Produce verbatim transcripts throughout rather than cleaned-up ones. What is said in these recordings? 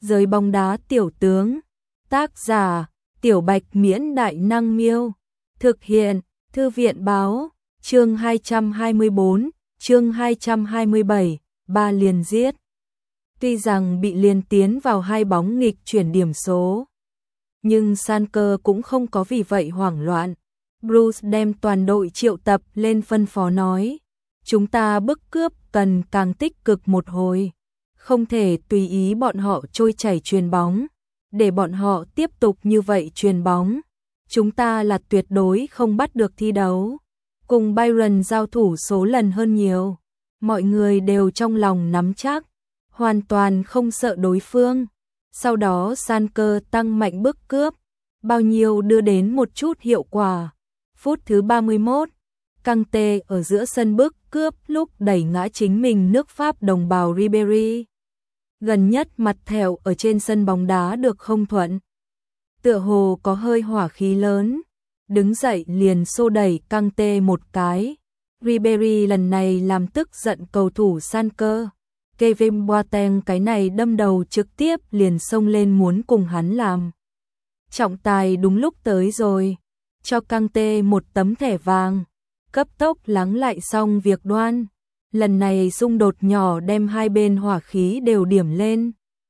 Giới bóng đá tiểu tướng. Tác giả: Tiểu Bạch Miễn Đại Năng Miêu. Thực hiện: Thư viện báo. Chương hai trăm hai mươi bốn, chương hai trăm hai mươi bảy, ba liền giết. Tuy rằng bị liên tiến vào hai bóng nghịch chuyển điểm số, nhưng Schalke cũng không có vì vậy hoảng loạn. Bruce đem toàn đội triệu tập lên phân phó nói: chúng ta bức cướp cần càng tích cực một hồi, không thể tùy ý bọn họ trôi chảy chuyền bóng, để bọn họ tiếp tục như vậy chuyền bóng, chúng ta là tuyệt đối không bắt được thi đấu. Cùng Bayern giao thủ số lần hơn nhiều, mọi người đều trong lòng nắm chắc, hoàn toàn không sợ đối phương. Sau đó Schalke tăng mạnh bức cướp, bao nhiêu đưa đến một chút hiệu quả. Phút thứ ba mươi mốt, Kanté ở giữa sân bức cướp lúc đẩy ngã chính mình nước Pháp đồng bào Ribéry. Gần nhất mặt thẹo ở trên sân bóng đá được không thuận, tựa hồ có hơi hỏa khí lớn, đứng dậy liền xô đẩy Kanté một cái. Ribéry lần này làm tức giận cầu thủ Schalke. Kevin Boateng cái này đâm đầu trực tiếp liền xông lên muốn cùng hắn làm trọng tài. Đúng lúc tới rồi, cho Kanté một tấm thẻ vàng, cấp tốc lắng lại xong việc đoan. Lần này xung đột nhỏ đem hai bên hỏa khí đều điểm lên.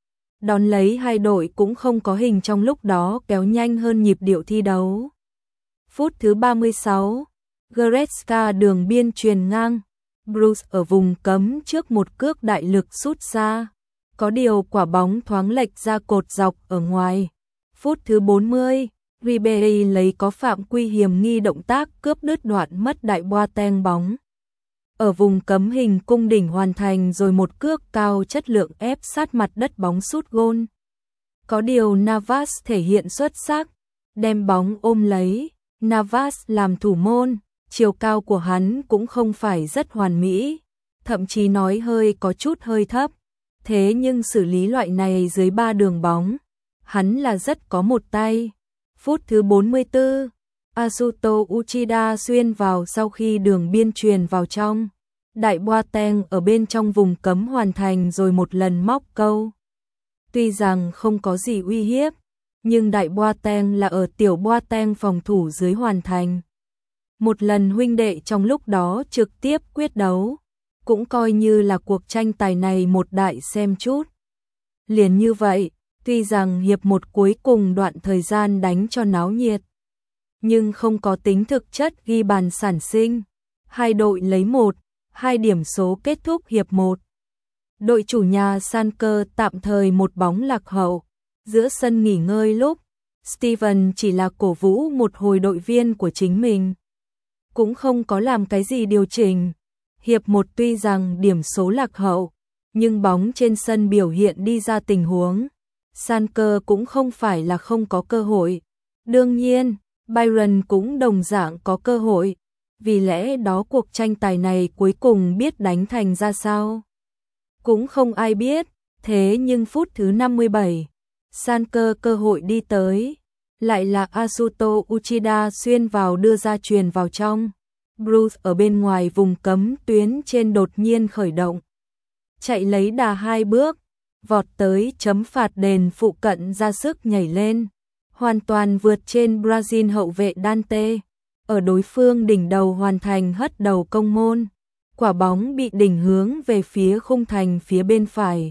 Đón lấy hai đội cũng không có hình trong lúc đó kéo nhanh hơn nhịp điệu thi đấu. Phút thứ ba mươi sáu, Goretzka đường biên truyền ngang, Bruce ở vùng cấm trước một cước đại lực sút xa, có điều quả bóng thoáng lệch ra cột dọc ở ngoài. Phút thứ bốn mươi, Ribéry lấy có phạm quy hiểm nghi động tác cướp đứt đoạn mất đại Boateng bóng. Ở vùng cấm hình cung đỉnh hoàn thành rồi một cước cao chất lượng ép sát mặt đất bóng sút gôn. Có điều Navas thể hiện xuất sắc, đem bóng ôm lấy. Navas làm thủ môn, chiều cao của hắn cũng không phải rất hoàn mỹ, thậm chí nói hơi có chút hơi thấp. Thế nhưng xử lý loại này dưới ba đường bóng, hắn là rất có một tay. Phút thứ bốn mươi tư, Asuto Uchida xuyên vào sau khi đường biên truyền vào trong. Đại Boateng ở bên trong vùng cấm hoàn thành rồi một lần móc câu. Tuy rằng không có gì uy hiếp, nhưng đại Boateng là ở tiểu Boateng phòng thủ dưới hoàn thành. Một lần huynh đệ trong lúc đó trực tiếp quyết đấu, cũng coi như là cuộc tranh tài này một đại xem chút. Liền như vậy, tuy rằng hiệp một cuối cùng đoạn thời gian đánh cho náo nhiệt, nhưng không có tính thực chất ghi bàn sản sinh. Hai đội lấy một, hai điểm số kết thúc hiệp một. Đội chủ nhà Schalke tạm thời một bóng lạc hậu. Giữa sân nghỉ ngơi lúc, Steven chỉ là cổ vũ một hồi đội viên của chính mình, cũng không có làm cái gì điều chỉnh. Hiệp một tuy rằng điểm số lạc hậu, nhưng bóng trên sân biểu hiện đi ra tình huống, Schalke cũng không phải là không có cơ hội. Đương nhiên, Bayern cũng đồng dạng có cơ hội, vì lẽ đó cuộc tranh tài này cuối cùng biết đánh thành ra sao, cũng không ai biết. Thế nhưng phút thứ năm mươi bảy, Schalke cơ hội đi tới, lại là Asuto Uchida xuyên vào đưa ra truyền vào trong. Bruce ở bên ngoài vùng cấm tuyến trên đột nhiên khởi động, chạy lấy đà hai bước, vọt tới chấm phạt đền phụ cận ra sức nhảy lên, hoàn toàn vượt trên Brazil hậu vệ Dante, ở đối phương đỉnh đầu hoàn thành hất đầu công môn. Quả bóng bị đỉnh hướng về phía khung thành phía bên phải.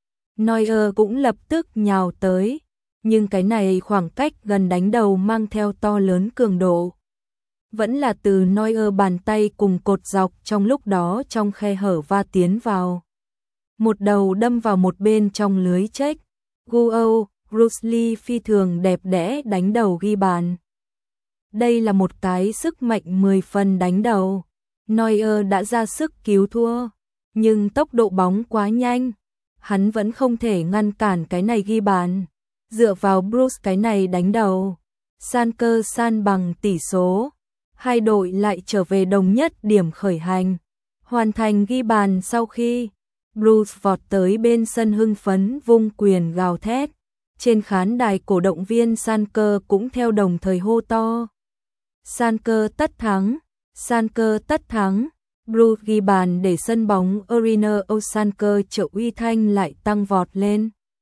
Neuer cũng lập tức nhào tới, nhưng cái này khoảng cách gần đánh đầu mang theo to lớn cường độ. Vẫn là từ Neuer bàn tay cùng cột dọc trong lúc đó trong khe hở va tiến vào. Một đầu đâm vào một bên trong lưới chếch. Guo, Bruce Lee phi thường đẹp đẽ đánh đầu ghi bàn. Đây là một cái sức mạnh mười phần đánh đầu. Neuer đã ra sức cứu thua, nhưng tốc độ bóng quá nhanh, hắn vẫn không thể ngăn cản cái này ghi bàn. Dựa vào Bruce cái này đánh đầu, Schalke san bằng tỷ số, hai đội lại trở về đồng nhất điểm khởi hành. Hoàn thành ghi bàn sau khi Bruce vọt tới bên sân hưng phấn vung quyền gào thét, trên khán đài cổ động viên Schalke cũng theo đồng thời hô to: Schalke tất thắng, Schalke tất thắng. Bruce ghi bàn để sân bóng Arena Schalke trợ uy thanh lại tăng vọt lên.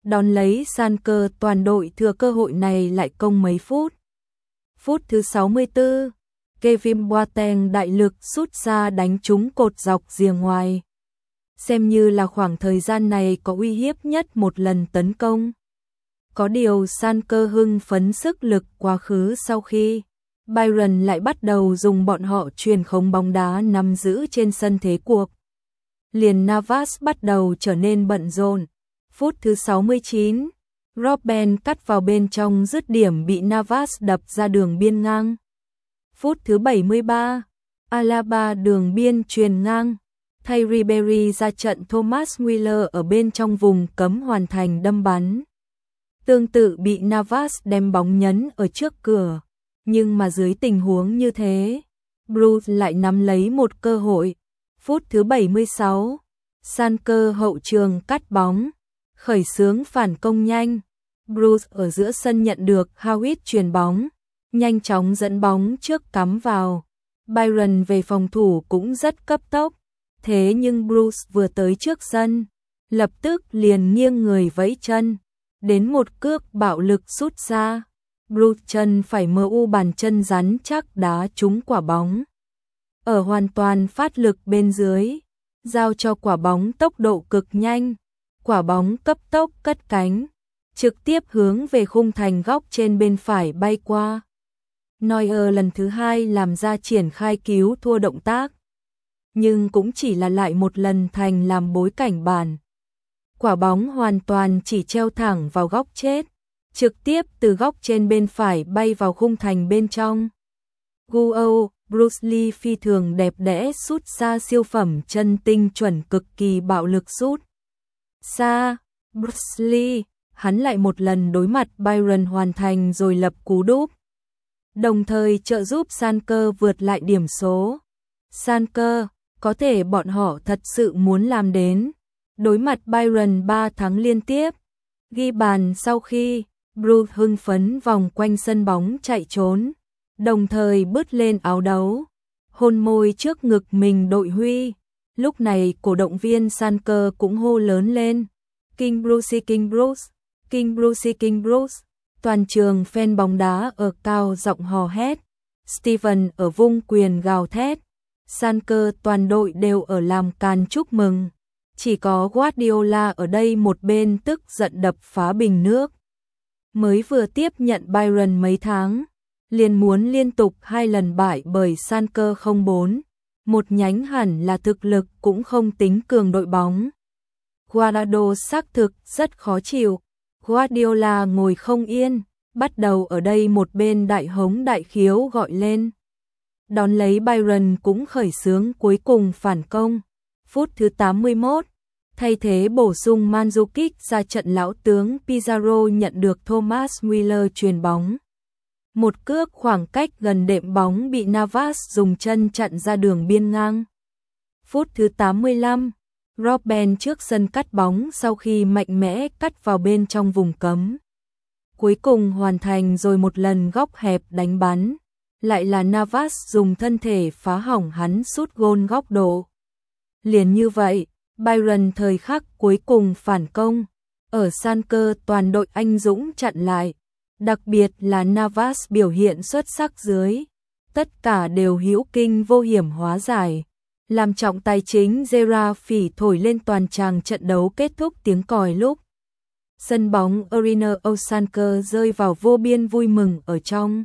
Đón lấy Schalke toàn đội thừa cơ hội này lại công mấy phút. Phút thứ sáu mươi tư, Kevin Boateng đại lực sút ra đánh trúng cột dọc rìa ngoài. Xem như là khoảng thời gian này có uy hiếp nhất một lần tấn công. Có điều Schalke hưng phấn sức lực quá khứ sau khi Bayern lại bắt đầu dùng bọn họ truyền khống bóng đá nắm giữ trên sân thế cuộc. Liền Navas bắt đầu trở nên bận rộn. Phút thứ sáu mươi chín, Robben cắt vào bên trong dứt điểm bị Navas đập ra đường biên ngang. Phút thứ bảy mươi ba, Alaba đường biên truyền ngang, thay Ribery ra trận, Thomas Müller ở bên trong vùng cấm hoàn thành đâm bắn. Tương tự bị Navas đem bóng nhấn ở trước cửa, nhưng mà dưới tình huống như thế, Bruce lại nắm lấy một cơ hội. Phút thứ bảy mươi sáu, Schalke hậu trường cắt bóng, khởi xướng phản công nhanh. Bruce ở giữa sân nhận được Howitt chuyền bóng, nhanh chóng dẫn bóng trước cắm vào. Bayern về phòng thủ cũng rất cấp tốc, thế nhưng Bruce vừa tới trước sân, lập tức liền nghiêng người vẫy chân, đến một cước bạo lực sút ra. Bruce chân phải mờ u bàn chân rắn chắc đá trúng quả bóng. Ở hoàn toàn phát lực bên dưới, giao cho quả bóng tốc độ cực nhanh, quả bóng cấp tốc cất cánh, trực tiếp hướng về khung thành góc trên bên phải bay qua. Neuer lần thứ hai làm ra triển khai cứu thua động tác, nhưng cũng chỉ là lại một lần thành làm bối cảnh bàn. Quả bóng hoàn toàn chỉ treo thẳng vào góc chết, trực tiếp từ góc trên bên phải bay vào khung thành bên trong. Guo, Bruce Lee phi thường đẹp đẽ sút ra siêu phẩm chân tinh chuẩn cực kỳ bạo lực sút. Xa, Bruce Lee, hắn lại một lần đối mặt Bayern hoàn thành rồi lập cú đúp, đồng thời trợ giúp Schalke vượt lại điểm số. Schalke, có thể bọn họ thật sự muốn làm đến. Đối mặt Bayern ba thắng liên tiếp, ghi bàn sau khi Bruce hưng phấn vòng quanh sân bóng chạy trốn, đồng thời bứt lên áo đấu, hôn môi trước ngực mình đội huy. Lúc này cổ động viên Schalke cũng hô lớn lên, King Bruce, King Bruce, King Bruce, King Bruce. Toàn trường fan bóng đá ở cao giọng hò hét, Steven ở vung quyền gào thét, Schalke toàn đội đều ở làm càn chúc mừng. Chỉ có Guardiola ở đây một bên tức giận đập phá bình nước. Mới vừa tiếp nhận Bayern mấy tháng, liền muốn liên tục hai lần bại bởi Schalke không bốn, một nhánh hẳn là thực lực cũng không tính cường đội bóng. Guardiola xác thực rất khó chịu, Guardiola ngồi không yên, bắt đầu ở đây một bên đại hống đại khiếu gọi lên. Đón lấy Bayern cũng khởi xướng cuối cùng phản công. Phút thứ tám mươi mốt, thay thế bổ sung Mandzukic ra trận, lão tướng Pizarro nhận được Thomas Müller chuyền bóng. Một cước khoảng cách gần đệm bóng bị Navas dùng chân chặn ra đường biên ngang. Phút thứ tám mươi lăm, Robben trước sân cắt bóng sau khi mạnh mẽ cắt vào bên trong vùng cấm. Cuối cùng hoàn thành rồi một lần góc hẹp đánh bắn, lại là Navas dùng thân thể phá hỏng hắn sút gôn góc độ. Liền như vậy, Bayern thời khắc cuối cùng phản công, ở Schalke toàn đội anh dũng chặn lại, đặc biệt là Navas biểu hiện xuất sắc dưới, tất cả đều hữu kinh vô hiểm hóa giải, làm trọng tài chính Gerard phỉ thổi lên toàn tràng trận đấu kết thúc tiếng còi lúc. Sân bóng Arena of Schalke rơi vào vô biên vui mừng ở trong.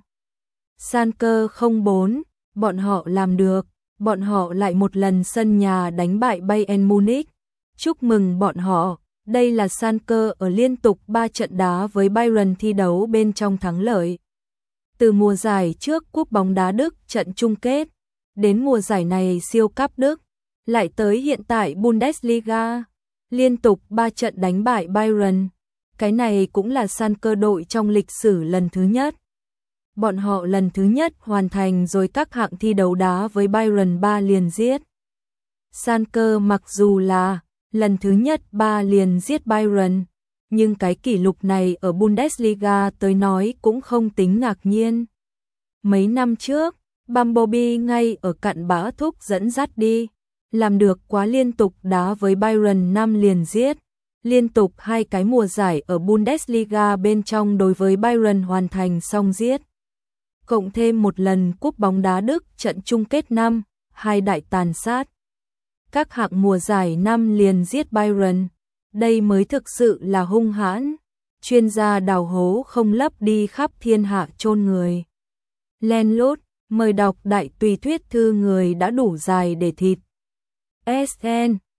Schalke không bốn, bọn họ làm được. Bọn họ lại một lần sân nhà đánh bại Bayern Munich. Chúc mừng bọn họ, đây là Schalke ở liên tục ba trận đá với Bayern thi đấu bên trong thắng lợi. Từ mùa giải trước cúp bóng đá Đức trận chung kết, đến mùa giải này siêu cúp Đức, lại tới hiện tại Bundesliga, liên tục ba trận đánh bại Bayern. Cái này cũng là Schalke đội trong lịch sử lần thứ nhất. Bọn họ lần thứ nhất hoàn thành rồi các hạng thi đấu đá với Bayern ba liền giết. Schalke mặc dù là lần thứ nhất ba liền giết Bayern, nhưng cái kỷ lục này ở Bundesliga tới nói cũng không tính ngạc nhiên. Mấy năm trước, Bumblebee ngay ở cặn bã thúc dẫn dắt đi, làm được quá liên tục đá với Bayern năm liền giết. Liên tục hai cái mùa giải ở Bundesliga bên trong đối với Bayern hoàn thành xong giết. Cộng thêm một lần cúp bóng đá Đức trận chung kết năm, hai đại tàn sát. Các hạng mùa giải năm liền giết Bayern, đây mới thực sự là hung hãn. Chuyên gia đào hố không lấp đi khắp thiên hạ chôn người. Len lút, mời đọc đại tùy thuyết thư người đã đủ dài để thịt. ét en